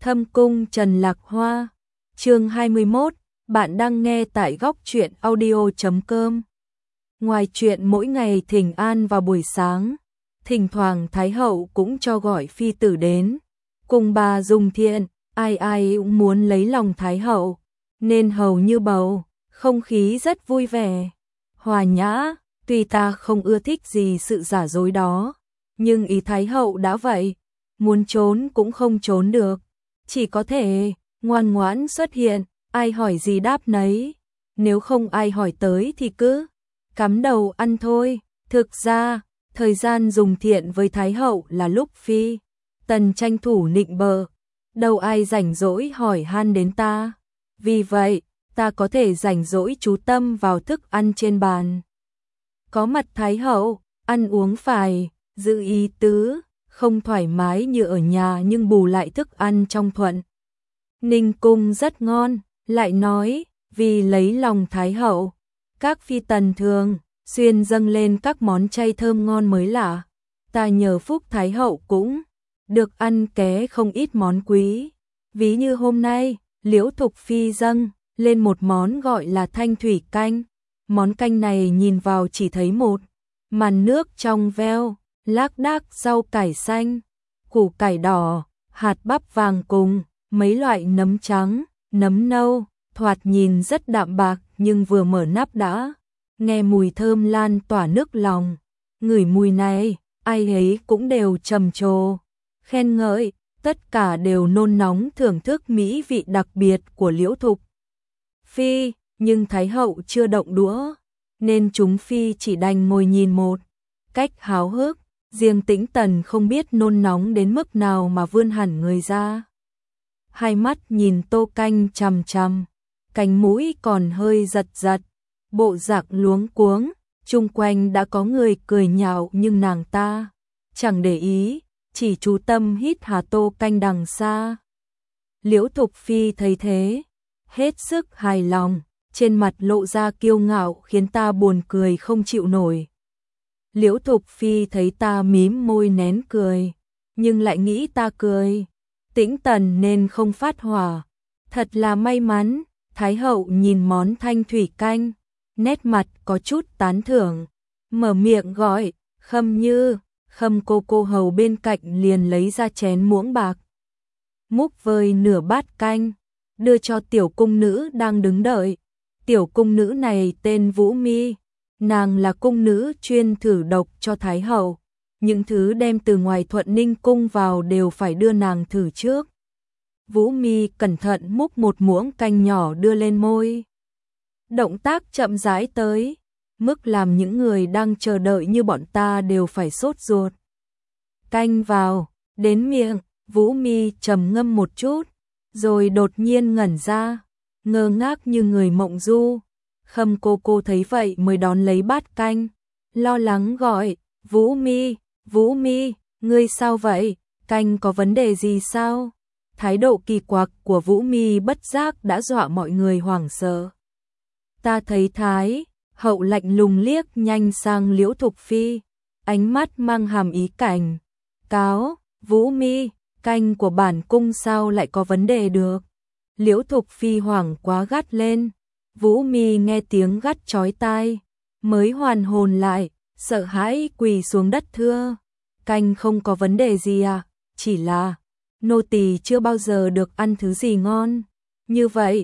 Thâm cung Trần Lạc Hoa, chương 21, bạn đang nghe tại góc truyện audio.com. Ngoài chuyện mỗi ngày thỉnh an vào buổi sáng, thỉnh thoảng Thái hậu cũng cho gọi phi tử đến, cùng bà dùng thiện, ai ai cũng muốn lấy lòng Thái hậu, nên hầu như bầu, không khí rất vui vẻ, hòa nhã. Tuy ta không ưa thích gì sự giả dối đó, nhưng ý Thái hậu đã vậy, muốn trốn cũng không trốn được, chỉ có thể ngoan ngoãn xuất hiện, ai hỏi gì đáp nấy, nếu không ai hỏi tới thì cứ cắm đầu ăn thôi. Thực ra, thời gian dùng thiện với Thái hậu là lúc phi tần tranh thủ nịnh bợ, đâu ai rảnh rỗi hỏi han đến ta, vì vậy ta có thể rảnh rỗi chú tâm vào thức ăn trên bàn. Có mặt Thái hậu, ăn uống phải giữ ý tứ, không thoải mái như ở nhà nhưng bù lại thức ăn trong Thuận Ninh cung rất ngon, lại nói, vì lấy lòng Thái hậu, các phi tần thường xuyên dâng lên các món chay thơm ngon mới lạ, ta nhờ phúc Thái hậu cũng được ăn ké không ít món quý, ví như hôm nay, Liễu Thục Phi dâng lên một món gọi là thanh thủy canh. Món canh này nhìn vào chỉ thấy một màn nước trong veo, lác đác rau cải xanh, củ cải đỏ, hạt bắp vàng cùng mấy loại nấm trắng, nấm nâu, thoạt nhìn rất đạm bạc nhưng vừa mở nắp đã nghe mùi thơm lan tỏa nước lòng. Ngửi mùi này, ai ấy cũng đều trầm trồ, khen ngợi, tất cả đều nôn nóng thưởng thức mỹ vị đặc biệt của Liễu Thục Phi. Nhưng Thái hậu chưa động đũa, nên chúng phi chỉ đành ngồi nhìn một cách háo hức, riêng Tĩnh Tần không biết nôn nóng đến mức nào mà vươn hẳn người ra. Hai mắt nhìn tô canh chằm chằm, cánh mũi còn hơi giật giật, bộ dạng luống cuống, chung quanh đã có người cười nhạo nhưng nàng ta chẳng để ý, chỉ chú tâm hít hà tô canh đằng xa. Liễu Thục Phi thấy thế, hết sức hài lòng, trên mặt lộ ra kiêu ngạo khiến ta buồn cười không chịu nổi. Liễu Thục Phi thấy ta mím môi nén cười, nhưng lại nghĩ ta cười Tĩnh Tần nên không phát hỏa. Thật là may mắn. Thái hậu nhìn món thanh thủy canh, nét mặt có chút tán thưởng, mở miệng gọi, Khâm Như. Khâm cô hầu bên cạnh liền lấy ra chén muỗng bạc, múc vơi nửa bát canh, đưa cho tiểu cung nữ đang đứng đợi. Tiểu cung nữ này tên Vũ Mi, nàng là cung nữ chuyên thử độc cho Thái hậu, những thứ đem từ ngoài Thuận Ninh cung vào đều phải đưa nàng thử trước. Vũ Mi cẩn thận múc một muỗng canh nhỏ đưa lên môi, động tác chậm rãi tới mức làm những người đang chờ đợi như bọn ta đều phải sốt ruột. Canh vào đến miệng, Vũ Mi trầm ngâm một chút, rồi đột nhiên ngẩn ra, ngơ ngác như người mộng du. Khâm cô thấy vậy mới đón lấy bát canh, lo lắng gọi, Vũ Mi, Vũ Mi, ngươi sao vậy, canh có vấn đề gì sao? Thái độ kỳ quặc của Vũ Mi bất giác đã dọa mọi người hoảng sợ. Ta thấy Thái hậu lạnh lùng liếc nhanh sang Liễu Thục Phi, ánh mắt mang hàm ý cảnh cáo, Vũ Mi, canh của bản cung sao lại có vấn đề được? Liễu Thục Phi hoảng quá gắt lên. Vũ Mi nghe tiếng gắt chói tai, mới hoàn hồn lại, sợ hãi quỳ xuống đất thưa, canh không có vấn đề gì à, chỉ là nô tỳ chưa bao giờ được ăn thứ gì ngon như vậy,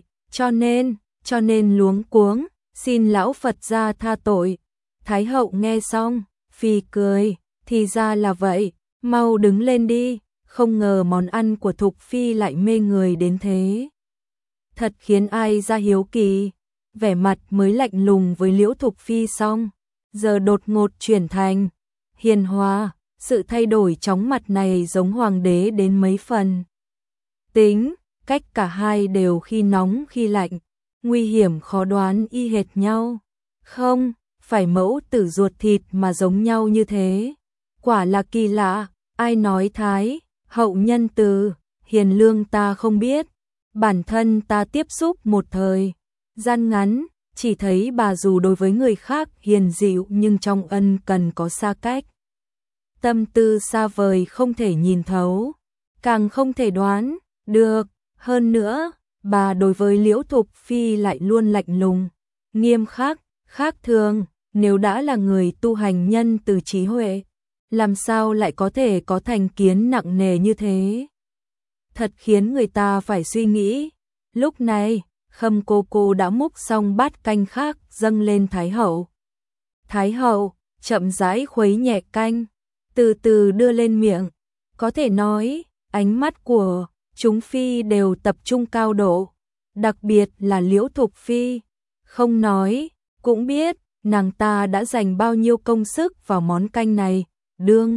cho nên luống cuống, xin lão Phật ra tha tội. Thái hậu nghe xong, Phi cười, thì ra là vậy, mau đứng lên đi, không ngờ món ăn của Thục Phi lại mê người đến thế. Thật khiến ai ra hiếu kỳ, vẻ mặt mới lạnh lùng với Liễu Thục Phi xong, giờ đột ngột chuyển thành hiền hòa, sự thay đổi chóng mặt này giống hoàng đế đến mấy phần. Tính, cách cả hai đều khi nóng khi lạnh, nguy hiểm khó đoán y hệt nhau, không phải mẫu tử ruột thịt mà giống nhau như thế. Quả là kỳ lạ, ai nói Thái hậu nhân từ, hiền lương ta không biết, bản thân ta tiếp xúc một thời gian ngắn, chỉ thấy bà dù đối với người khác hiền dịu nhưng trong ân cần có xa cách. Tâm tư xa vời không thể nhìn thấu, càng không thể đoán, được, hơn nữa, bà đối với Liễu Thục Phi lại luôn lạnh lùng, nghiêm khắc, khác thường, nếu đã là người tu hành nhân từ trí huệ, làm sao lại có thể có thành kiến nặng nề như thế? Thật khiến người ta phải suy nghĩ. Lúc này, Khâm cô đã múc xong bát canh khác dâng lên Thái hậu. Thái hậu chậm rãi khuấy nhẹ canh, từ từ đưa lên miệng. Có thể nói, ánh mắt của chúng phi đều tập trung cao độ, đặc biệt là Liễu Thục Phi. Không nói, cũng biết nàng ta đã dành bao nhiêu công sức vào món canh này, đương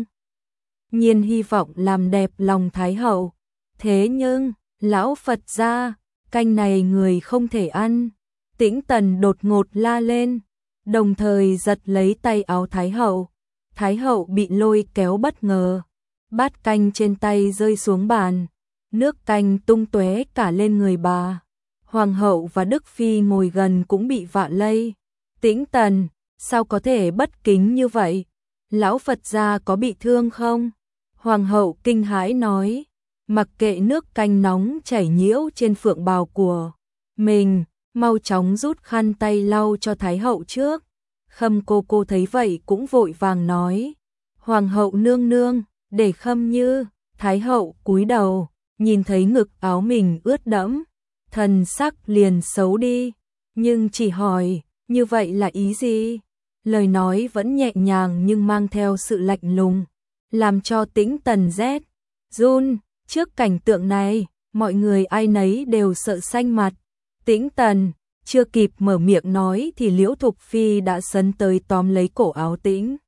nhiên hy vọng làm đẹp lòng Thái hậu. Thế nhưng, lão Phật gia, canh này người không thể ăn. Tĩnh Tần đột ngột la lên, đồng thời giật lấy tay áo Thái hậu. Thái hậu bị lôi kéo bất ngờ, bát canh trên tay rơi xuống bàn, nước canh tung tóe cả lên người bà. Hoàng hậu và Đức Phi ngồi gần cũng bị vạ lây. Tĩnh Tần, sao có thể bất kính như vậy? Lão Phật gia có bị thương không? Hoàng hậu kinh hãi nói, mặc kệ nước canh nóng chảy nhiễu trên phượng bào của mình, mau chóng rút khăn tay lau cho Thái hậu trước. Khâm cô thấy vậy cũng vội vàng nói, Hoàng hậu nương nương, để Khâm như. Thái hậu cúi đầu, nhìn thấy ngực áo mình ướt đẫm, thần sắc liền xấu đi, nhưng chỉ hỏi, như vậy là ý gì? Lời nói vẫn nhẹ nhàng nhưng mang theo sự lạnh lùng, làm cho Tĩnh Tần rét run. Trước cảnh tượng này, mọi người ai nấy đều sợ xanh mặt. Tĩnh Tần chưa kịp mở miệng nói thì Liễu Thục Phi đã sấn tới tóm lấy cổ áo Tĩnh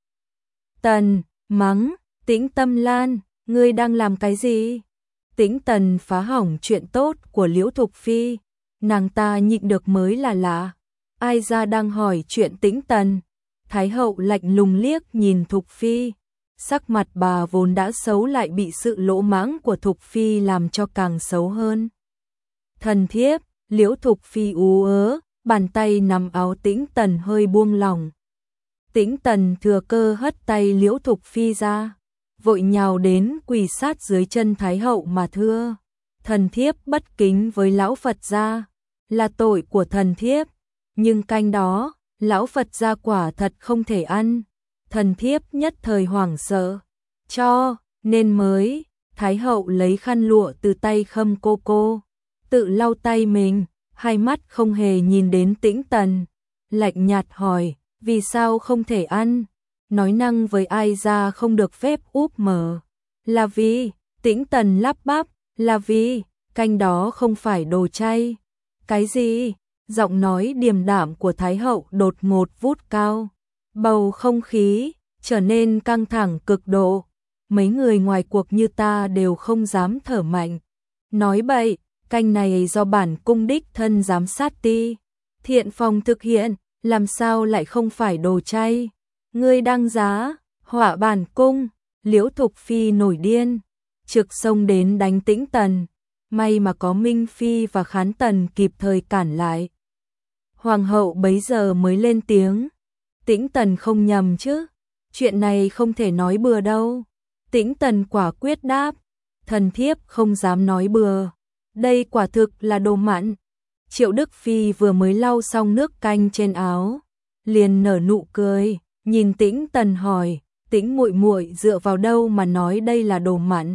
Tần, mắng, Tĩnh Tâm Lan, ngươi đang làm cái gì? Tĩnh Tần phá hỏng chuyện tốt của Liễu Thục Phi, nàng ta nhịn được mới là lạ. Ai ra đang hỏi chuyện Tĩnh Tần? Thái hậu lạnh lùng liếc nhìn Thục Phi, sắc mặt bà vốn đã xấu lại bị sự lỗ mãng của Thục Phi làm cho càng xấu hơn. Thần thiếp, Liễu Thục Phi ú ớ, bàn tay nắm áo Tĩnh Tần hơi buông lỏng. Tĩnh Tần thừa cơ hất tay Liễu Thục Phi ra, vội nhào đến quỳ sát dưới chân Thái hậu mà thưa, thần thiếp bất kính với lão Phật gia, là tội của thần thiếp, nhưng canh đó, lão Phật gia quả thật không thể ăn. Thần thiếp nhất thời hoảng sợ, cho nên mới. Thái hậu lấy khăn lụa từ tay Khâm cô, tự lau tay mình, hai mắt không hề nhìn đến Tĩnh Tần, lạnh nhạt hỏi, vì sao không thể ăn? Nói năng với ai ra không được phép úp mở. Là vì, Tĩnh Tần lắp bắp, là vì, canh đó không phải đồ chay. Cái gì? Giọng nói điềm đạm của Thái hậu đột ngột vút cao. Bầu không khí trở nên căng thẳng cực độ. Mấy người ngoài cuộc như ta đều không dám thở mạnh. Nói bậy, canh này do bản cung đích thân giám sát ti Thiện Phòng thực hiện, làm sao lại không phải đồ chay? Ngươi đăng giá, họa bản cung. Liễu Thục Phi nổi điên, trực xông đến đánh Tĩnh Tần. May mà có Minh Phi và Khán Tần kịp thời cản lại. Hoàng hậu bấy giờ mới lên tiếng, Tĩnh Tần không nhầm chứ, chuyện này không thể nói bừa đâu. Tĩnh Tần quả quyết đáp, thần thiếp không dám nói bừa, đây quả thực là đồ mặn. Triệu Đức Phi vừa mới lau xong nước canh trên áo, liền nở nụ cười, nhìn Tĩnh Tần hỏi, Tĩnh muội muội dựa vào đâu mà nói đây là đồ mặn?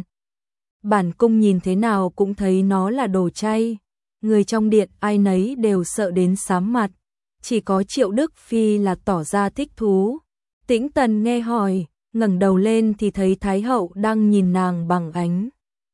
Bản cung nhìn thế nào cũng thấy nó là đồ chay. Người trong điện ai nấy đều sợ đến xám mặt, chỉ có Triệu Đức Phi là tỏ ra thích thú. Tĩnh Tần nghe hỏi, ngẩng đầu lên thì thấy Thái hậu đang nhìn nàng bằng ánh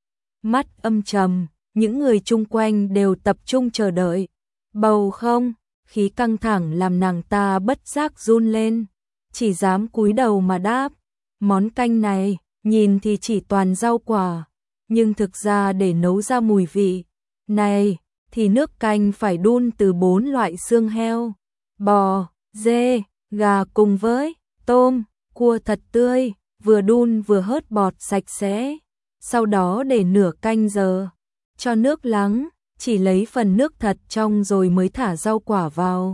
mắt âm trầm, những người chung quanh đều tập trung chờ đợi. Bầu không khí căng thẳng làm nàng ta bất giác run lên, chỉ dám cúi đầu mà đáp, món canh này nhìn thì chỉ toàn rau quả, nhưng thực ra để nấu ra mùi vị này thì nước canh phải đun từ 4 loại xương heo, bò, dê, gà cùng với tôm, cua thật tươi, vừa đun vừa hớt bọt sạch sẽ. Sau đó để nửa canh giờ, cho nước lắng, chỉ lấy phần nước thật trong rồi mới thả rau quả vào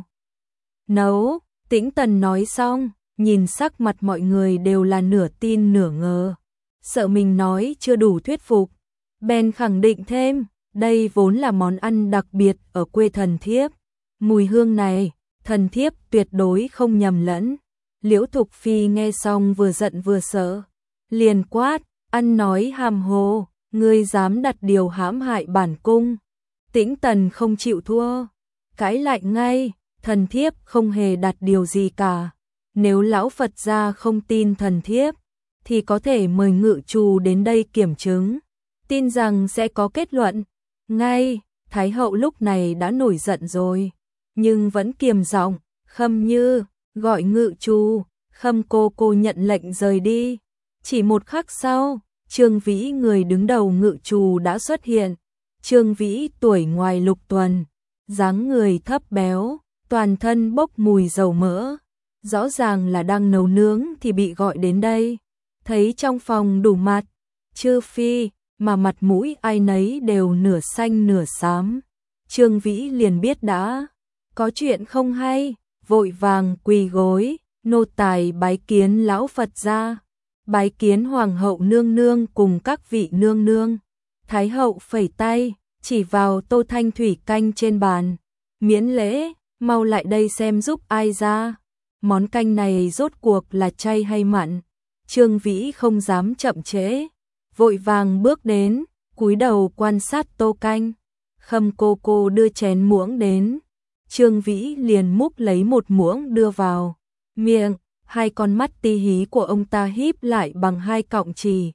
nấu. Tĩnh Tần nói xong, nhìn sắc mặt mọi người đều là nửa tin nửa ngờ, sợ mình nói chưa đủ thuyết phục, bèn khẳng định thêm, Đây vốn là món ăn đặc biệt ở quê thần thiếp. Mùi hương này, thần thiếp tuyệt đối không nhầm lẫn. Liễu Thục Phi nghe xong vừa giận vừa sợ, liền quát, ăn nói hàm hồ, ngươi dám đặt điều hãm hại bản cung. Tĩnh Tần không chịu thua, cãi lại ngay, thần thiếp không hề đặt điều gì cả. Nếu lão Phật gia không tin thần thiếp, thì có thể mời ngự trù đến đây kiểm chứng, tin rằng sẽ có kết luận. Ngay, Thái hậu lúc này đã nổi giận rồi, nhưng vẫn kiềm giọng, Khâm Như, gọi ngự trù. Khâm cô nhận lệnh rời đi. Chỉ một khắc sau, Trương Vĩ người đứng đầu ngự trù đã xuất hiện. Trương Vĩ tuổi ngoài lục tuần, dáng người thấp béo, toàn thân bốc mùi dầu mỡ. Rõ ràng là đang nấu nướng thì bị gọi đến đây. Thấy trong phòng đủ mặt, chư phi, mà mặt mũi ai nấy đều nửa xanh nửa xám. Trương Vĩ liền biết đã có chuyện không hay, vội vàng quỳ gối, nô tài bái kiến lão Phật gia, bái kiến hoàng hậu nương nương cùng các vị nương nương. Thái hậu phẩy tay, chỉ vào tô thanh thủy canh trên bàn, miễn lễ, mau lại đây xem giúp ai ra. Món canh này rốt cuộc là chay hay mặn? Trương Vĩ không dám chậm trễ, vội vàng bước đến, cúi đầu quan sát tô canh. Khâm cô đưa chén muỗng đến, Trương Vĩ liền múc lấy một muỗng đưa vào miệng, hai con mắt ti hí của ông ta híp lại bằng hai cọng chì.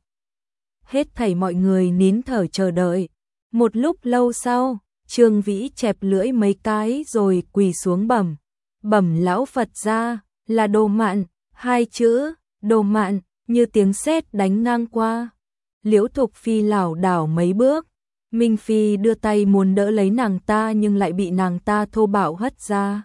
Hết thảy mọi người nín thở chờ đợi. Một lúc lâu sau, Trương Vĩ chẹp lưỡi mấy cái rồi quỳ xuống bẩm lão Phật gia, là đồ mặn. Hai chữ đồ mặn như tiếng sét đánh ngang qua. Liễu Thục Phi lảo đảo mấy bước, Minh Phi đưa tay muốn đỡ lấy nàng ta nhưng lại bị nàng ta thô bạo hất ra.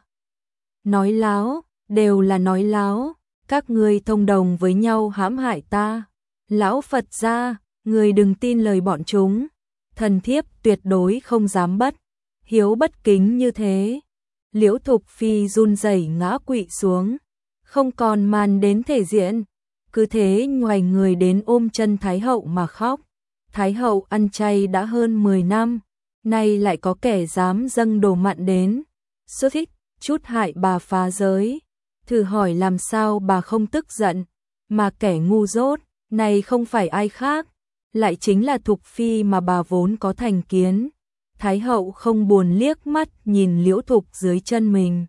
Nói láo, đều là nói láo, các ngươi thông đồng với nhau hãm hại ta. Lão Phật gia, người đừng tin lời bọn chúng, thần thiếp tuyệt đối không dám hiếu bất kính như thế. Liễu Thục Phi run rẩy ngã quỵ xuống, không còn màn đến thể diện, cứ thế ngoài người đến ôm chân Thái hậu mà khóc. Thái hậu ăn chay đã hơn 10 năm, nay lại có kẻ dám dâng đồ mặn đến, xuất thích, chút hại bà phá giới. Thử hỏi làm sao bà không tức giận, mà kẻ ngu dốt, này không phải ai khác, lại chính là Thục Phi mà bà vốn có thành kiến. Thái hậu không buồn liếc mắt nhìn Liễu Thục dưới chân mình,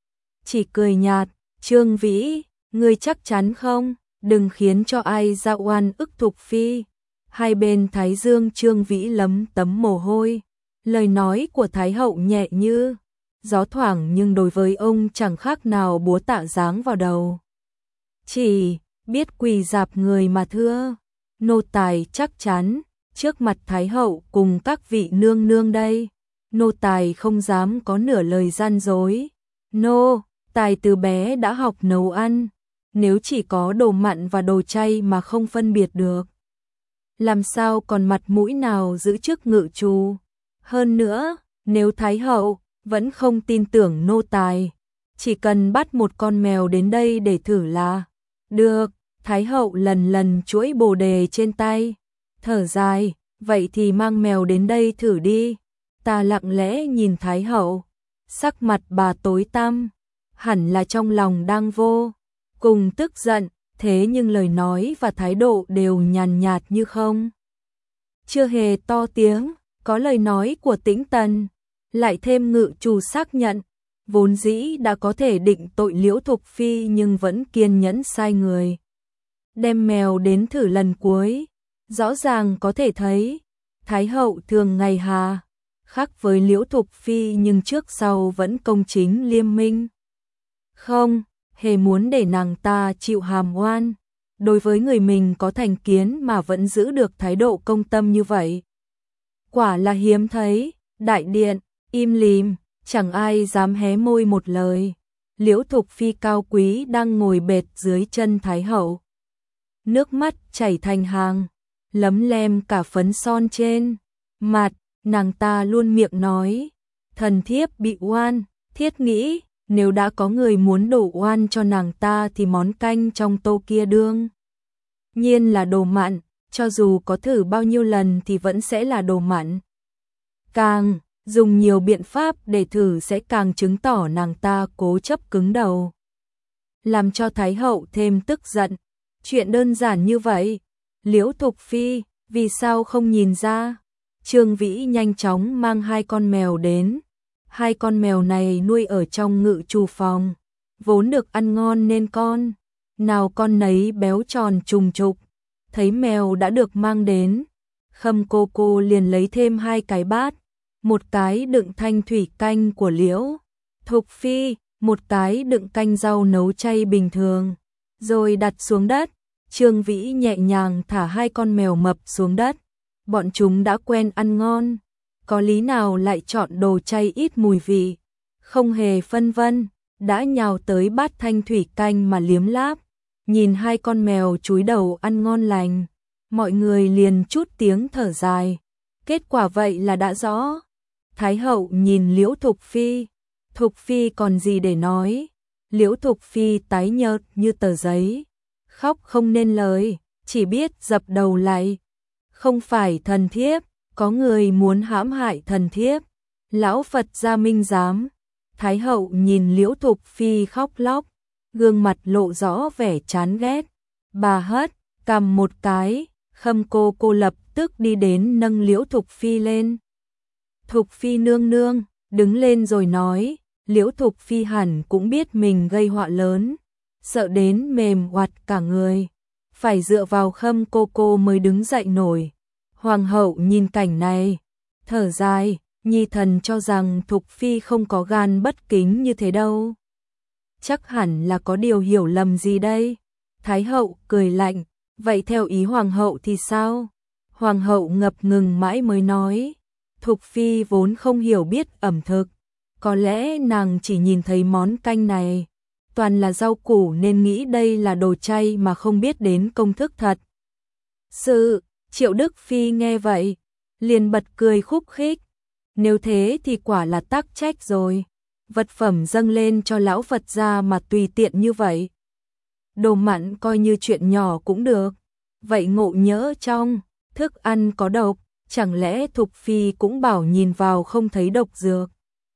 chỉ cười nhạt, Trương Vĩ, ngươi chắc chắn không? Đừng khiến cho ai ra oan ức Thục Phi. Hai bên thái dương Trương Vĩ lấm tấm mồ hôi. Lời nói của Thái hậu nhẹ như gió thoảng nhưng đối với ông chẳng khác nào búa tạ giáng vào đầu. Chỉ biết quỳ dạp người mà thưa. Nô tài chắc chắn, trước mặt Thái hậu cùng các vị nương nương đây, nô tài không dám có nửa lời gian dối. Nô tài từ bé đã học nấu ăn, nếu chỉ có đồ mặn và đồ chay mà không phân biệt được, làm sao còn mặt mũi nào giữ chức ngự trù. Hơn nữa, nếu Thái hậu vẫn không tin tưởng nô tài, chỉ cần bắt một con mèo đến đây để thử là được. Thái hậu lần lần chuỗi bồ đề trên tay, thở dài, vậy thì mang mèo đến đây thử đi. Ta lặng lẽ nhìn Thái hậu, sắc mặt bà tối tăm, hẳn là trong lòng đang vô cùng tức giận, thế nhưng lời nói và thái độ đều nhàn nhạt như không. Chưa hề to tiếng, có lời nói của Tĩnh Tần, lại thêm ngự trù xác nhận, vốn dĩ đã có thể định tội Liễu Thục Phi nhưng vẫn kiên nhẫn sai người đem mèo đến thử lần cuối. Rõ ràng có thể thấy, Thái hậu thường ngày hà khác với Liễu Thục Phi nhưng trước sau vẫn công chính liêm minh, không hề muốn để nàng ta chịu hàm oan. Đối với người mình có thành kiến mà vẫn giữ được thái độ công tâm như vậy, quả là hiếm thấy. Đại điện im lìm, chẳng ai dám hé môi một lời. Liễu Thục Phi cao quý đang ngồi bệt dưới chân Thái hậu, nước mắt chảy thành hàng, lấm lem cả phấn son trên mặt. Nàng ta luôn miệng nói, thần thiếp bị oan. Thiết nghĩ, nếu đã có người muốn đổ oan cho nàng ta thì món canh trong tô kia đương nhiên là đồ mặn, cho dù có thử bao nhiêu lần thì vẫn sẽ là đồ mặn. Càng dùng nhiều biện pháp để thử sẽ càng chứng tỏ nàng ta cố chấp cứng đầu, làm cho Thái hậu thêm tức giận. Chuyện đơn giản như vậy, Liễu Thục Phi vì sao không nhìn ra? Trương Vĩ nhanh chóng mang 2 con mèo đến. 2 con mèo này nuôi ở trong ngự trù phòng, vốn được ăn ngon nên con nào con nấy béo tròn trùng trục. Thấy mèo đã được mang đến, Khâm cô liền lấy thêm 2 cái bát, một cái đựng thanh thủy canh của Liễu Thục Phi, một cái đựng canh rau nấu chay bình thường, rồi đặt xuống đất. Trương Vĩ nhẹ nhàng thả 2 con mèo mập xuống đất. Bọn chúng đã quen ăn ngon, có lý nào lại chọn đồ chay ít mùi vị. Không hề phân vân, đã nhào tới bát thanh thủy canh mà liếm láp. Nhìn 2 con mèo chúi đầu ăn ngon lành, mọi người liền chút tiếng thở dài. Kết quả vậy là đã rõ. Thái hậu nhìn Liễu Thục Phi. Thục Phi còn gì để nói. Liễu Thục Phi tái nhợt như tờ giấy, khóc không nên lời, chỉ biết dập đầu lại. Không phải thần thiếp, có người muốn hãm hại thần thiếp. Lão Phật gia minh giám. Thái hậu nhìn Liễu Thục Phi khóc lóc, gương mặt lộ rõ vẻ chán ghét. Bà hất cầm một cái, Khâm cô lập tức đi đến nâng Liễu Thục Phi lên. Thục Phi nương nương, đứng lên rồi nói. Liễu Thục Phi hẳn cũng biết mình gây họa lớn, sợ đến mềm oặt cả người, phải dựa vào Khâm cô mới đứng dậy nổi. Hoàng hậu nhìn cảnh này, thở dài, nhi thần cho rằng Thục Phi không có gan bất kính như thế đâu. Chắc hẳn là có điều hiểu lầm gì đây. Thái hậu cười lạnh, vậy theo ý hoàng hậu thì sao? Hoàng hậu ngập ngừng mãi mới nói, Thục Phi vốn không hiểu biết ẩm thực, có lẽ nàng chỉ nhìn thấy món canh này toàn là rau củ nên nghĩ đây là đồ chay mà không biết đến công thức thật. Triệu Đức Phi nghe vậy, liền bật cười khúc khích. Nếu thế thì quả là tắc trách rồi. Vật phẩm dâng lên cho lão Phật gia mà tùy tiện như vậy. Đồ mặn coi như chuyện nhỏ cũng được. Vậy ngộ nhỡ trong thức ăn có độc, chẳng lẽ Thục Phi cũng bảo nhìn vào không thấy độc dược.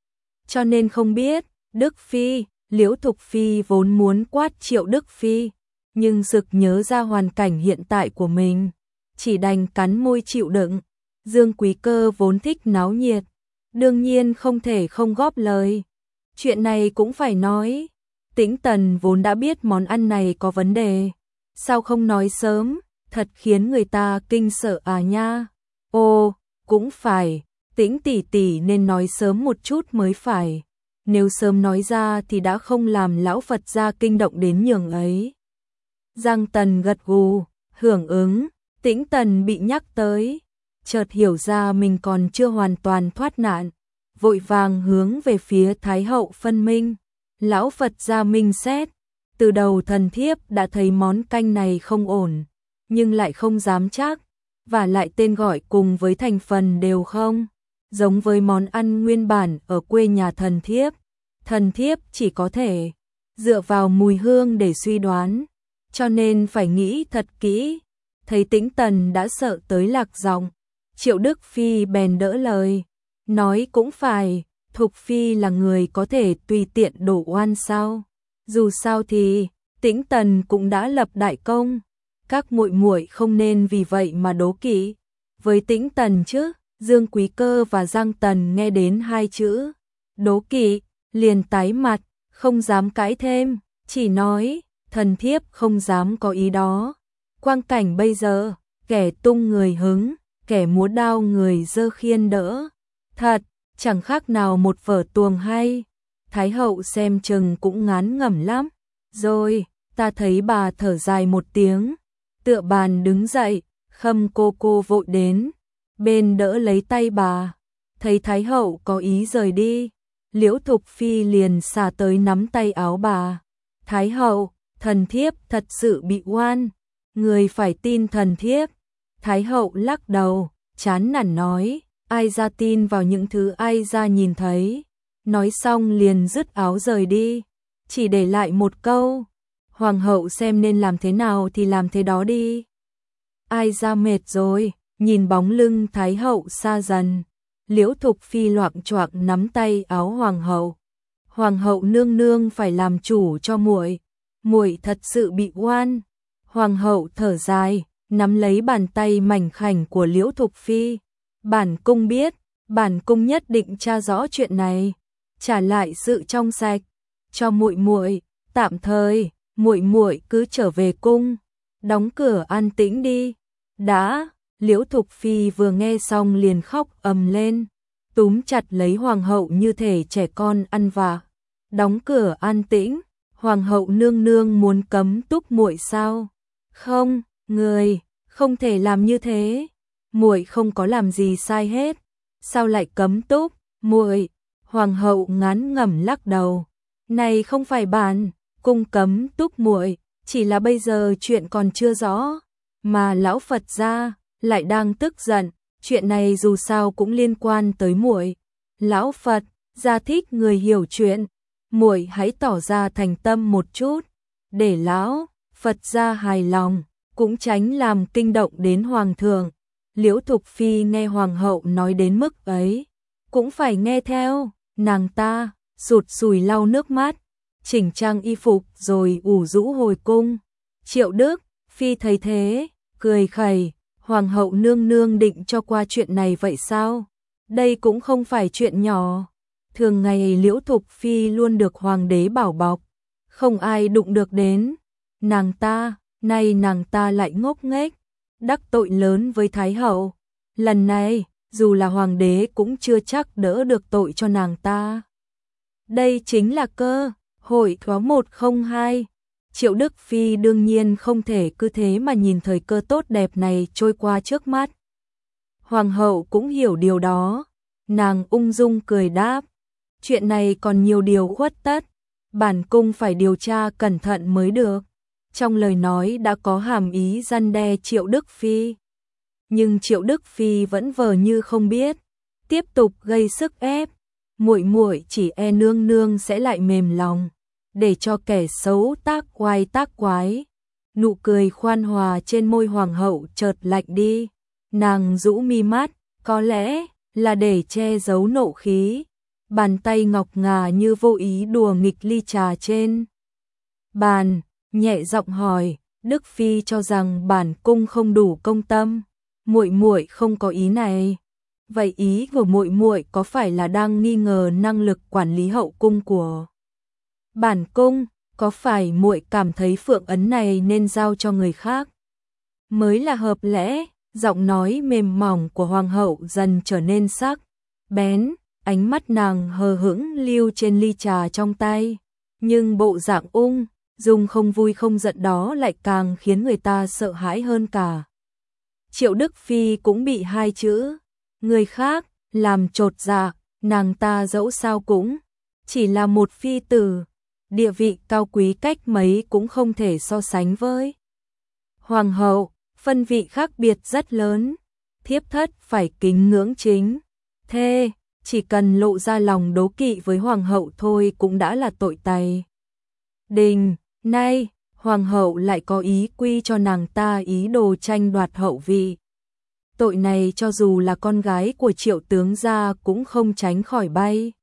Cho nên không biết. Đức Phi, Liễu Thục Phi vốn muốn quát Triệu Đức Phi, nhưng sực nhớ ra hoàn cảnh hiện tại của mình, chỉ đành cắn môi chịu đựng. Dương Quý Cơ vốn thích náo nhiệt, đương nhiên không thể không góp lời. Chuyện này cũng phải nói. Tĩnh Tần vốn đã biết món ăn này có vấn đề, sao không nói sớm, thật khiến người ta kinh sợ à nha. Ô, cũng phải, Tĩnh tỷ tỷ nên nói sớm một chút mới phải. Nếu sớm nói ra thì đã không làm lão Phật gia kinh động đến nhường ấy. Giang Tần gật gù, hưởng ứng. Tĩnh Tần bị nhắc tới, chợt hiểu ra mình còn chưa hoàn toàn thoát nạn, vội vàng hướng về phía Thái hậu phân minh. Lão Phật gia minh xét, từ đầu thần thiếp đã thấy món canh này không ổn, nhưng lại không dám chắc, và lại tên gọi cùng với thành phần đều không giống với món ăn nguyên bản ở quê nhà thần thiếp. Thần thiếp chỉ có thể dựa vào mùi hương để suy đoán, cho nên phải nghĩ thật kỹ. Thấy Tĩnh Tần đã sợ tới lạc giọng, Triệu Đức Phi bèn đỡ lời, nói cũng phải, Thục Phi là người có thể tùy tiện đổ oan sao? Dù sao thì Tĩnh Tần cũng đã lập đại công, các muội muội không nên vì vậy mà đố kỵ với Tĩnh Tần chứ. Dương Quý Cơ và Giang Tần nghe đến 2 chữ đố kỵ, liền tái mặt, không dám cãi thêm, chỉ nói thần thiếp không dám có ý đó. Quang cảnh bây giờ, kẻ tung người hứng, kẻ múa đao người dơ khiên đỡ. Thật, chẳng khác nào một vở tuồng hay. Thái hậu xem chừng cũng ngán ngẩm lắm. Rồi, ta thấy bà thở dài một tiếng, tựa bàn đứng dậy, Khâm cô vội đến, bên đỡ lấy tay bà. Thấy Thái hậu có ý rời đi, Liễu Thục Phi liền xà tới nắm tay áo bà. Thái hậu, thần thiếp thật sự bị oan, người phải tin thần thiếp. Thái hậu lắc đầu, chán nản nói, ai ra tin vào những thứ ai ra nhìn thấy. Nói xong liền dứt áo rời đi, chỉ để lại một câu, hoàng hậu xem nên làm thế nào thì làm thế đó đi. Ai ra mệt rồi, nhìn bóng lưng Thái hậu xa dần, Liễu Thục Phi loạng choạng nắm tay áo hoàng hậu. Hoàng hậu nương nương phải làm chủ cho muội, muội thật sự bị oan. Hoàng hậu thở dài, nắm lấy bàn tay mảnh khảnh của Liễu Thục Phi. Bản cung biết, bản cung nhất định tra rõ chuyện này, trả lại sự trong sạch cho muội muội. Tạm thời, muội muội cứ trở về cung, đóng cửa an tĩnh đi. Đã, Liễu Thục Phi vừa nghe xong liền khóc ầm lên, túm chặt lấy hoàng hậu như thể trẻ con ăn vạ. Đóng cửa an tĩnh, hoàng hậu nương nương muốn cấm túc muội sao? Không, người không thể làm như thế. Muội không có làm gì sai hết, sao lại cấm túc muội? Hoàng hậu ngán ngẩm lắc đầu. Này không phải bản cung cấm túc muội, chỉ là bây giờ chuyện còn chưa rõ, mà lão Phật gia lại đang tức giận, chuyện này dù sao cũng liên quan tới muội. Lão Phật gia thích người hiểu chuyện, muội hãy tỏ ra thành tâm một chút, để lão Phật gia hài lòng, cũng tránh làm kinh động đến hoàng thượng. Liễu Thục Phi nghe hoàng hậu nói đến mức ấy, cũng phải nghe theo. Nàng ta sụt sùi lau nước mắt, chỉnh trang y phục rồi ủ rũ hồi cung. Triệu Đức Phi thấy thế, cười khẩy, hoàng hậu nương nương định cho qua chuyện này vậy sao? Đây cũng không phải chuyện nhỏ. Thường ngày Liễu Thục Phi luôn được hoàng đế bảo bọc, không ai đụng được đến. Nàng ta, nay nàng ta lại ngốc nghếch, đắc tội lớn với Thái hậu. Lần này, dù là hoàng đế cũng chưa chắc đỡ được tội cho nàng ta. Đây chính là cơ hội có 102. Triệu Đức Phi đương nhiên không thể cứ thế mà nhìn thời cơ tốt đẹp này trôi qua trước mắt. Hoàng hậu cũng hiểu điều đó, nàng ung dung cười đáp, chuyện này còn nhiều điều khuất tất, bản cung phải điều tra cẩn thận mới được. Trong lời nói đã có hàm ý răn đe Triệu Đức Phi. Nhưng Triệu Đức Phi vẫn vờ như không biết, tiếp tục gây sức ép. Muội muội chỉ e nương nương sẽ lại mềm lòng, để cho kẻ xấu tác oai tác quái. Nụ cười khoan hòa trên môi hoàng hậu chợt lạnh đi, nàng rũ mi mắt, có lẽ là để che giấu nộ khí. Bàn tay ngọc ngà như vô ý đùa nghịch ly trà trên bàn, nhẹ giọng hỏi, Đức Phi cho rằng bản cung không đủ công tâm, muội muội không có ý này. Vậy ý của muội muội có phải là đang nghi ngờ năng lực quản lý hậu cung của bản cung? Có phải muội cảm thấy phượng ấn này nên giao cho người khác mới là hợp lẽ? Giọng nói mềm mỏng của hoàng hậu dần trở nên sắc bén, ánh mắt nàng hờ hững lưu trên ly trà trong tay, nhưng bộ dạng ung dung không vui không giận đó lại càng khiến người ta sợ hãi hơn cả. Triệu Đức Phi cũng bị hai chữ người khác làm chột dạ, nàng ta dẫu sao cũng chỉ là một phi tử, địa vị cao quý cách mấy cũng không thể so sánh với hoàng hậu, phân vị khác biệt rất lớn. Thiếp thất phải kính ngưỡng chính thê, chỉ cần lộ ra lòng đố kỵ với hoàng hậu thôi cũng đã là tội tày đình. Nay hoàng hậu lại có ý quy cho nàng ta ý đồ tranh đoạt hậu vị. Tội này cho dù là con gái của Triệu tướng gia cũng không tránh khỏi bay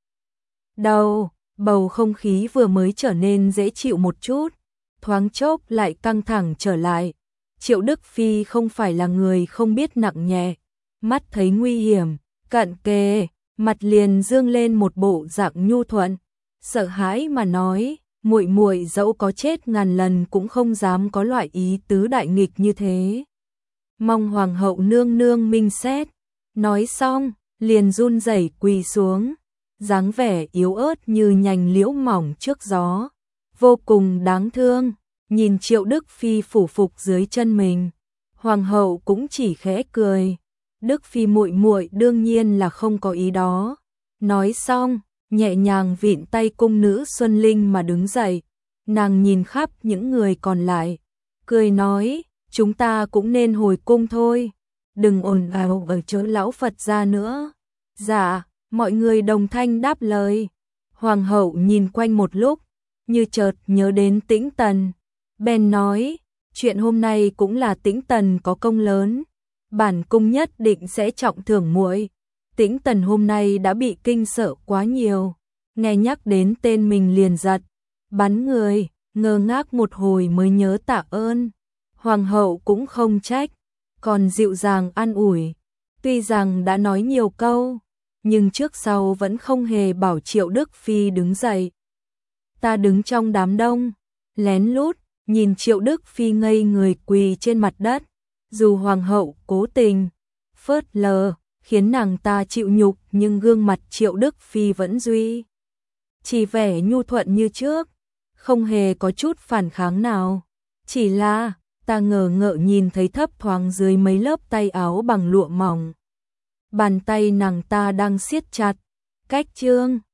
đầu. Bầu không khí vừa mới trở nên dễ chịu một chút, thoáng chốc lại căng thẳng trở lại. Triệu Đức Phi không phải là người không biết nặng nhẹ, mắt thấy nguy hiểm cận kề, mặt liền dương lên một bộ dạng nhu thuận, sợ hãi mà nói, muội muội dẫu có chết ngàn lần cũng không dám có loại ý tứ đại nghịch như thế. Mong hoàng hậu nương nương minh xét. Nói xong, liền run rẩy quỳ xuống, dáng vẻ yếu ớt như nhành liễu mỏng trước gió, vô cùng đáng thương. Nhìn Triệu Đức Phi phủ phục dưới chân mình, hoàng hậu cũng chỉ khẽ cười. Đức Phi muội muội đương nhiên là không có ý đó. Nói xong, nhẹ nhàng vịn tay cung nữ Xuân Linh mà đứng dậy. Nàng nhìn khắp những người còn lại, cười nói, chúng ta cũng nên hồi cung thôi, đừng ồn ào ở chỗ lão Phật gia nữa. Dạ, mọi người đồng thanh đáp lời. Hoàng hậu nhìn quanh một lúc, như chợt nhớ đến Tĩnh Tần, bèn nói, chuyện hôm nay cũng là Tĩnh Tần có công lớn, bản cung nhất định sẽ trọng thưởng muội. Tĩnh Tần hôm nay đã bị kinh sợ quá nhiều, nghe nhắc đến tên mình liền giật, bắn người, ngơ ngác một hồi mới nhớ tạ ơn. Hoàng hậu cũng không trách, còn dịu dàng an ủi. Tuy rằng đã nói nhiều câu, nhưng trước sau vẫn không hề bảo Triệu Đức Phi đứng dậy. Ta đứng trong đám đông, lén lút, nhìn Triệu Đức Phi ngây người quỳ trên mặt đất. Dù Hoàng hậu cố tình phớt lờ, khiến nàng ta chịu nhục, nhưng gương mặt Triệu Đức Phi vẫn duy chỉ vẻ nhu thuận như trước, không hề có chút phản kháng nào. Chỉ là, ta ngờ ngợ nhìn thấy thấp thoáng dưới mấy lớp tay áo bằng lụa mỏng. Bàn tay nàng ta đang siết chặt, cách trương.